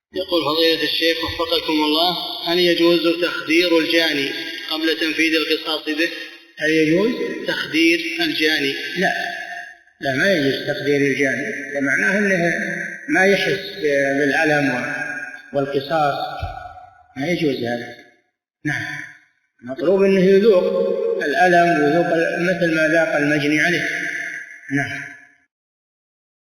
يقول فضيلة الشيخ وفقكم الله: هل يجوز تخدير الجاني قبل تنفيذ القصاص به؟ هل يجوز تخدير الجاني؟ لا ما يجوز تخدير الجاني، معناه أنه ما يحس بالألم والقصاص، ما يجوز هذا. نعم، مطلوب أنه يذوق الألم ويذوق مثل ما ذاق المجني عليه. نعم.